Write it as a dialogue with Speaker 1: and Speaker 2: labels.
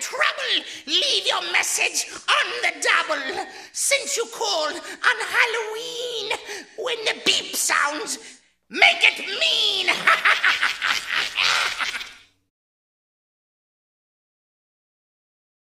Speaker 1: trouble, leave your message on the double. Since you called on Halloween, when the beep sounds, make it mean